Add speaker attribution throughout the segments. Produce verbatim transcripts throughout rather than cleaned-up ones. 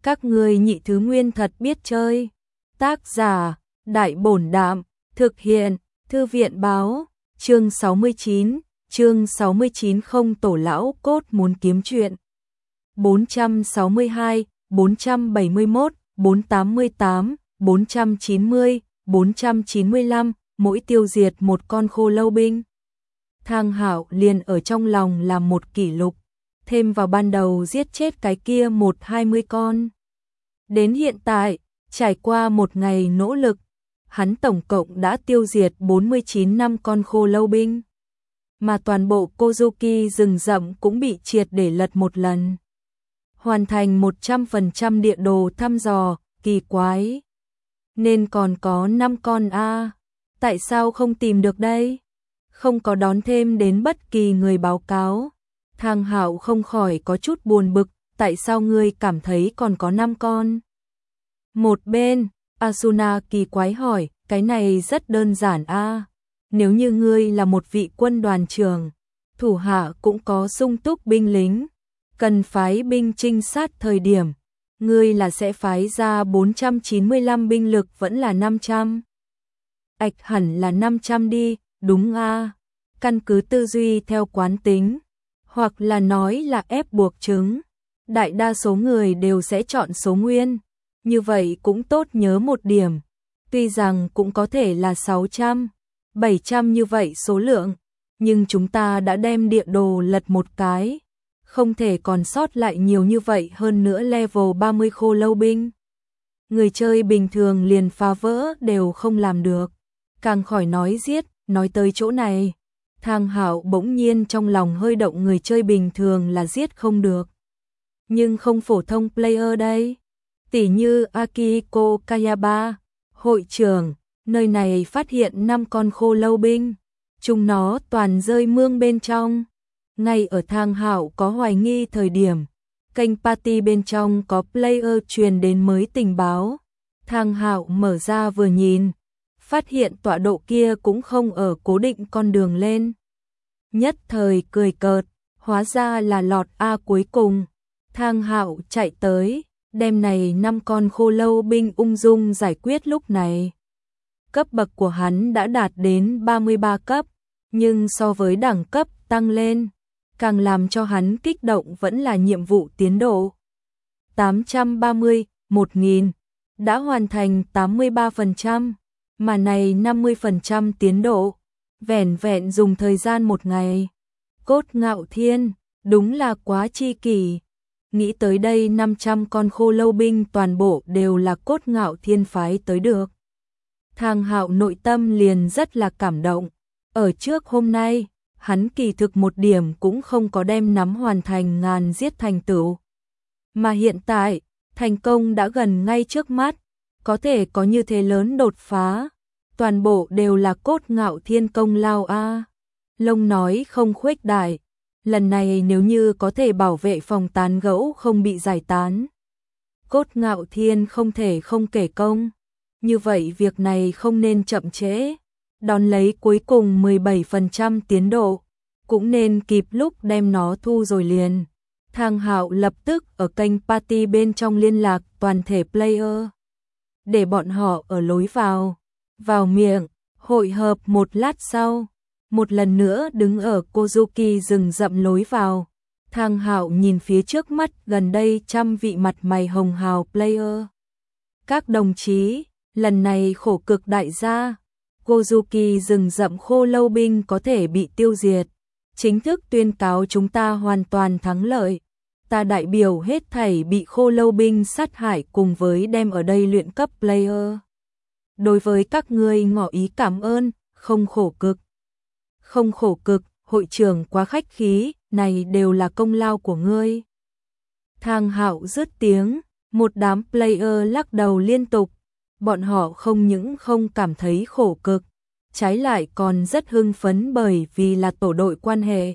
Speaker 1: Các ngươi nhị thứ nguyên thật biết chơi. Tác giả, Đại Bổn Đạm, thực hiện, Thư viện Báo, chương sáu mươi chín, chương sáu mươi chín không tổ lão cốt muốn kiếm chuyện. bốn trăm sáu mươi hai, bốn trăm bảy mươi mốt, bốn trăm tám mươi tám, bốn trăm chín mươi, bốn trăm chín mươi lăm, mỗi tiêu diệt một con khô lâu binh. Thang Hạo liền ở trong lòng làm một kỷ lục, thêm vào ban đầu giết chết cái kia một hai mươi con. Đến hiện tại, trải qua một ngày nỗ lực, hắn tổng cộng đã tiêu diệt bốn mươi chín năm con khô lâu binh. Mà toàn bộ Kozuki rừng rậm cũng bị triệt để lật một lần. Hoàn thành một trăm phần trăm địa đồ thăm dò, kỳ quái. Nên còn có năm con a, tại sao không tìm được đây? Không có đón thêm đến bất kỳ người báo cáo. Thang Hạo không khỏi có chút buồn bực, tại sao ngươi cảm thấy còn có năm con? Một bên, Asuna kỳ quái hỏi, cái này rất đơn giản a. Nếu như ngươi là một vị quân đoàn trưởng, thủ hạ cũng có sung túc binh lính, cần phái binh trinh sát thời điểm, ngươi là sẽ phái ra bốn trăm chín mươi lăm binh lực vẫn là năm trăm? Ảch hẳn là năm trăm đi, đúng a. Căn cứ tư duy theo quán tính, hoặc là nói là ép buộc chứng, đại đa số người đều sẽ chọn số nguyên. Như vậy cũng tốt nhớ một điểm, tuy rằng cũng có thể là sáu trăm, bảy trăm như vậy số lượng, nhưng chúng ta đã đem địa đồ lật một cái, không thể còn sót lại nhiều như vậy, hơn nữa level ba mươi khô lâu binh. Người chơi bình thường liền phá vỡ đều không làm được, càng khỏi nói giết. Nói tới chỗ này, Thang Hạo bỗng nhiên trong lòng hơi động, người chơi bình thường là giết không được. Nhưng không phổ thông player đây. Tỷ như Akihiko Kayaba, hội trưởng, nơi này phát hiện năm con khô lâu binh, chúng nó toàn rơi mương bên trong. Ngay ở Thang Hạo có hoài nghi thời điểm, kênh party bên trong có player truyền đến mới tình báo. Thang Hạo mở ra vừa nhìn, phát hiện tọa độ kia cũng không ở cố định con đường lên. Nhất thời cười cợt, hóa ra là lọt A cuối cùng. Thang Hạo chạy tới, đem này năm con khô lâu binh ung dung giải quyết. Lúc này, cấp bậc của hắn đã đạt đến ba mươi ba cấp, nhưng so với đẳng cấp tăng lên, càng làm cho hắn kích động vẫn là nhiệm vụ tiến độ. tám trăm ba mươi, một nghìn, đã hoàn thành tám mươi ba phần trăm. Mà này năm mươi phần trăm tiến độ, vẻn vẹn dùng thời gian một ngày. Cốt Ngạo Thiên, đúng là quá chi kỷ. Nghĩ tới đây năm trăm con khô lâu binh toàn bộ đều là Cốt Ngạo Thiên phái tới được. Thang Hạo nội tâm liền rất là cảm động. Ở trước hôm nay, hắn kỳ thực một điểm cũng không có đem nắm hoàn thành ngàn giết thành tựu. Mà hiện tại, thành công đã gần ngay trước mắt. Có thể có như thế lớn đột phá, toàn bộ đều là Cốt Ngạo Thiên công lao a. Lông nói không khuếch đại, lần này nếu như có thể bảo vệ phòng tán gẫu không bị giải tán, Cốt Ngạo Thiên không thể không kể công. Như vậy việc này không nên chậm trễ, đón lấy cuối cùng mười bảy phần trăm tiến độ, cũng nên kịp lúc đem nó thu rồi liền. Thang Hạo lập tức ở kênh party bên trong liên lạc toàn thể player, để bọn họ ở lối vào, vào miệng, hội hợp một lát sau, một lần nữa đứng ở Kozuki rừng rậm lối vào. Thang Hạo nhìn phía trước mắt gần đây trăm vị mặt mày hồng hào player. Các đồng chí, lần này khổ cực đại gia, Kozuki rừng rậm khô lâu binh có thể bị tiêu diệt, chính thức tuyên cáo chúng ta hoàn toàn thắng lợi. Ta đại biểu hết thảy bị khô lâu binh sát hại cùng với đem ở đây luyện cấp player. Đối với các ngươi ngỏ ý cảm ơn, không khổ cực. Không khổ cực, hội trưởng quá khách khí, này đều là công lao của ngươi. Thang Hạo dứt tiếng, một đám player lắc đầu liên tục. Bọn họ không những không cảm thấy khổ cực, trái lại còn rất hưng phấn bởi vì là tổ đội quan hệ.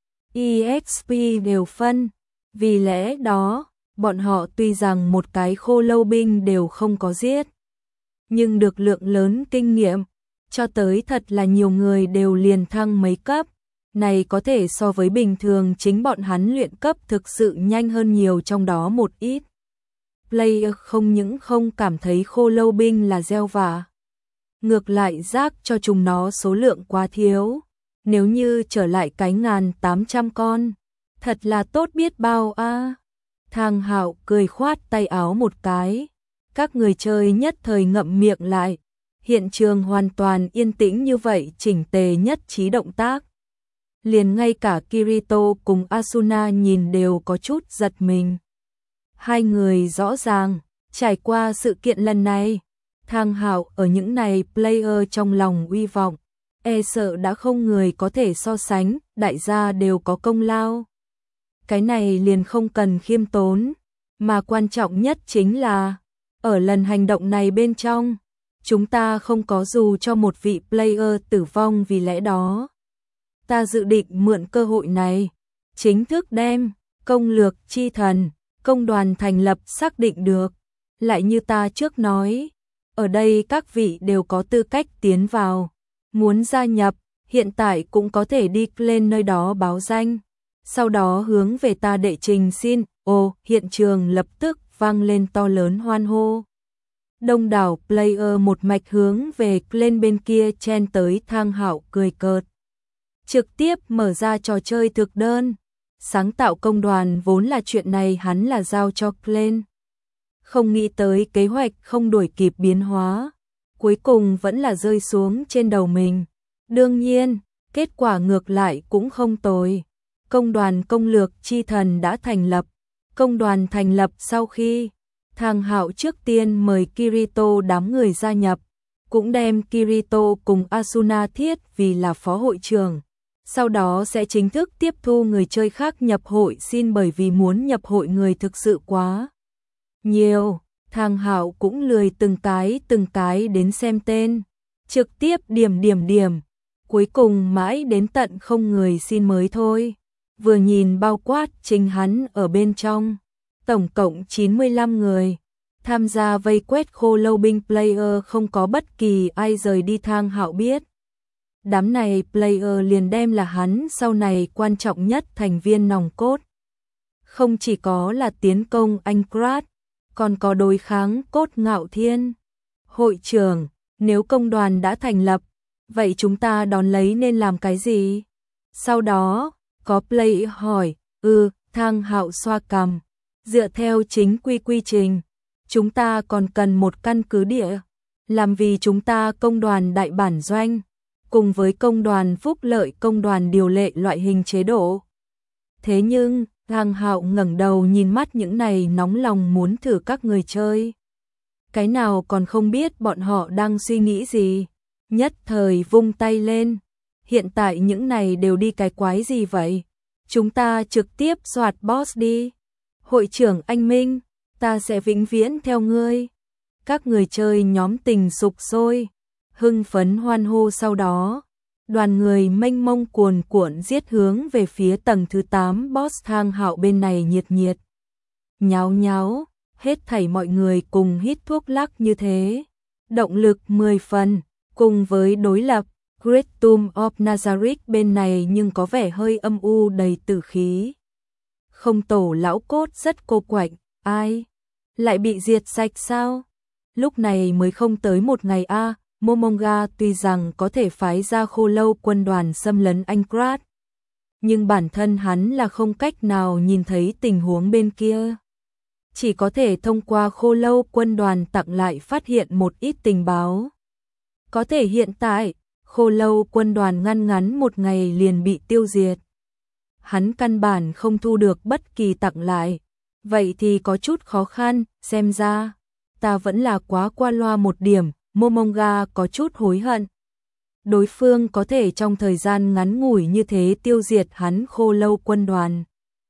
Speaker 1: e ích pê đều phân. Vì lẽ đó, bọn họ tuy rằng một cái khô lâu binh đều không có giết, nhưng được lượng lớn kinh nghiệm, cho tới thật là nhiều người đều liền thăng mấy cấp. Này có thể so với bình thường chính bọn hắn luyện cấp thực sự nhanh hơn nhiều trong đó một ít. player không những không cảm thấy khô lâu binh là gieo vạ, ngược lại rác cho chúng nó số lượng quá thiếu. Nếu như trở lại cái ngàn tám trăm con, thật là tốt biết bao a. À. Thang Hạo cười khoát tay áo một cái, các người chơi nhất thời ngậm miệng lại, hiện trường hoàn toàn yên tĩnh như vậy, chỉnh tề nhất trí động tác. Liền ngay cả Kirito cùng Asuna nhìn đều có chút giật mình. Hai người rõ ràng, trải qua sự kiện lần này, Thang Hạo ở những này player trong lòng uy vọng, e sợ đã không người có thể so sánh, đại gia đều có công lao. Cái này liền không cần khiêm tốn, mà quan trọng nhất chính là, ở lần hành động này bên trong, chúng ta không có dù cho một vị player tử vong, vì lẽ đó ta dự định mượn cơ hội này, chính thức đem công lược chi thần, công đoàn thành lập xác định được. Lại như ta trước nói, ở đây các vị đều có tư cách tiến vào, muốn gia nhập, hiện tại cũng có thể đi lên nơi đó báo danh, sau đó hướng về ta đệ trình xin. Ồ, hiện trường lập tức vang lên to lớn hoan hô. Đông đảo player một mạch hướng về lên bên kia chen tới. Thang Hạo cười cợt, trực tiếp mở ra trò chơi thực đơn. Sáng tạo công đoàn vốn là chuyện này hắn là giao cho Glenn. Không nghĩ tới kế hoạch không đuổi kịp biến hóa, cuối cùng vẫn là rơi xuống trên đầu mình. Đương nhiên, kết quả ngược lại cũng không tồi. Công đoàn công lược chi thần đã thành lập. Công đoàn thành lập sau khi Thang Hạo trước tiên mời Kirito đám người gia nhập, cũng đem Kirito cùng Asuna thiết vì là phó hội trưởng. Sau đó sẽ chính thức tiếp thu người chơi khác nhập hội xin, bởi vì muốn nhập hội người thực sự quá nhiều. Thang Hạo cũng lười từng cái từng cái đến xem tên, trực tiếp điểm điểm điểm, cuối cùng mãi đến tận không người xin mới thôi. Vừa nhìn bao quát chính hắn ở bên trong, tổng cộng chín mươi lăm người tham gia vây quét khô lâu binh player, không có bất kỳ ai rời đi. Thang Hạo biết đám này player liền đem là hắn sau này quan trọng nhất thành viên nòng cốt. Không chỉ có là tiến công Aincrad, còn có đối kháng Cốt Ngạo Thiên. Hội trưởng, nếu công đoàn đã thành lập, vậy chúng ta đón lấy nên làm cái gì? Sau đó, có player hỏi. Ừ, Thang Hạo xoa cằm, dựa theo chính quy quy trình, chúng ta còn cần một căn cứ địa, làm vì chúng ta công đoàn đại bản doanh, cùng với công đoàn phúc lợi, công đoàn điều lệ loại hình chế độ. Thế nhưng, Thang Hạo ngẩng đầu nhìn mắt những này nóng lòng muốn thử các người chơi. Cái nào còn không biết bọn họ đang suy nghĩ gì, nhất thời vung tay lên. Hiện tại những này đều đi cái quái gì vậy? Chúng ta trực tiếp soạt boss đi. Hội trưởng anh Minh, ta sẽ vĩnh viễn theo ngươi. Các người chơi nhóm tình sục sôi, hưng phấn hoan hô. Sau đó, đoàn người mênh mông cuồn cuộn giết hướng về phía tầng thứ tám boss. Thang Hạo bên này nhiệt nhiệt, nháo nháo, hết thảy mọi người cùng hít thuốc lắc như thế. Động lực mười phần, cùng với đối lập Great Tomb of Nazareth bên này nhưng có vẻ hơi âm u đầy tử khí. Không tổ lão cốt rất cô quạnh, ai? Lại bị diệt sạch sao? Lúc này mới không tới một ngày a. À, Momonga tuy rằng có thể phái ra khô lâu quân đoàn xâm lấn Aincrad, nhưng bản thân hắn là không cách nào nhìn thấy tình huống bên kia. Chỉ có thể thông qua khô lâu quân đoàn tặng lại phát hiện một ít tình báo. Có thể hiện tại, khô lâu quân đoàn ngăn ngắn một ngày liền bị tiêu diệt. Hắn căn bản không thu được bất kỳ tặng lại. Vậy thì có chút khó khăn, xem ra ta vẫn là quá qua loa một điểm. Momonga có chút hối hận. Đối phương có thể trong thời gian ngắn ngủi như thế tiêu diệt hắn khô lâu quân đoàn.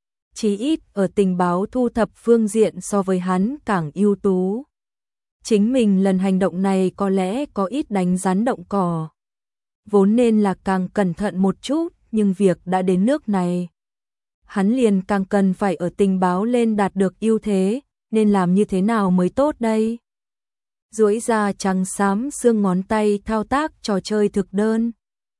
Speaker 1: Chí ít ở tình báo thu thập phương diện so với hắn càng ưu tú. Chính mình lần hành động này có lẽ có ít đánh rắn động cỏ. Vốn nên là càng cẩn thận một chút, nhưng việc đã đến nước này, hắn liền càng cần phải ở tình báo lên đạt được ưu thế, nên làm như thế nào mới tốt đây? Duỗi ra trắng xám xương ngón tay thao tác trò chơi thực đơn.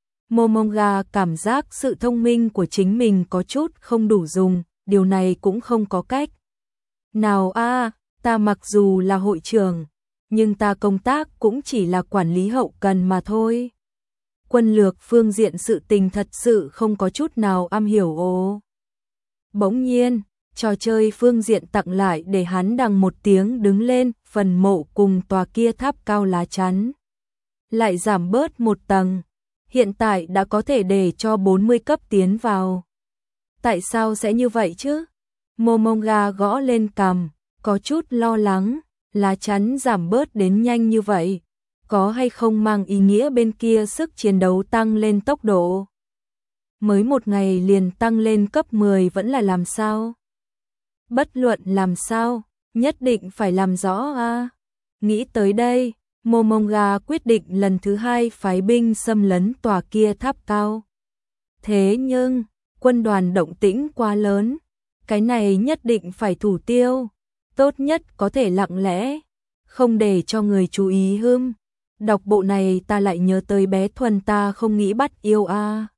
Speaker 1: Momonga cảm giác sự thông minh của chính mình có chút không đủ dùng, điều này cũng không có cách nào a. À, ta mặc dù là hội trưởng, nhưng ta công tác cũng chỉ là quản lý hậu cần mà thôi. Quân lược phương diện sự tình thật sự không có chút nào am hiểu ồ. Bỗng nhiên, trò chơi phương diện tặng lại để hắn đằng một tiếng đứng lên, phần mộ cùng tòa kia tháp cao lá chắn lại giảm bớt một tầng, hiện tại đã có thể để cho bốn mươi cấp tiến vào. Tại sao sẽ như vậy chứ? Momonga gõ lên cằm, có chút lo lắng, lá chắn giảm bớt đến nhanh như vậy, có hay không mang ý nghĩa bên kia sức chiến đấu tăng lên tốc độ? Mới một ngày liền tăng lên cấp mười vẫn là làm sao? Bất luận làm sao, nhất định phải làm rõ a. Nghĩ tới đây, Momonga quyết định lần thứ hai phái binh xâm lấn tòa kia tháp cao. Thế nhưng, quân đoàn động tĩnh quá lớn, cái này nhất định phải thủ tiêu, tốt nhất có thể lặng lẽ, không để cho người chú ý hưm. Đọc bộ này ta lại nhớ tới bé Thuần ta không nghĩ bắt yêu a.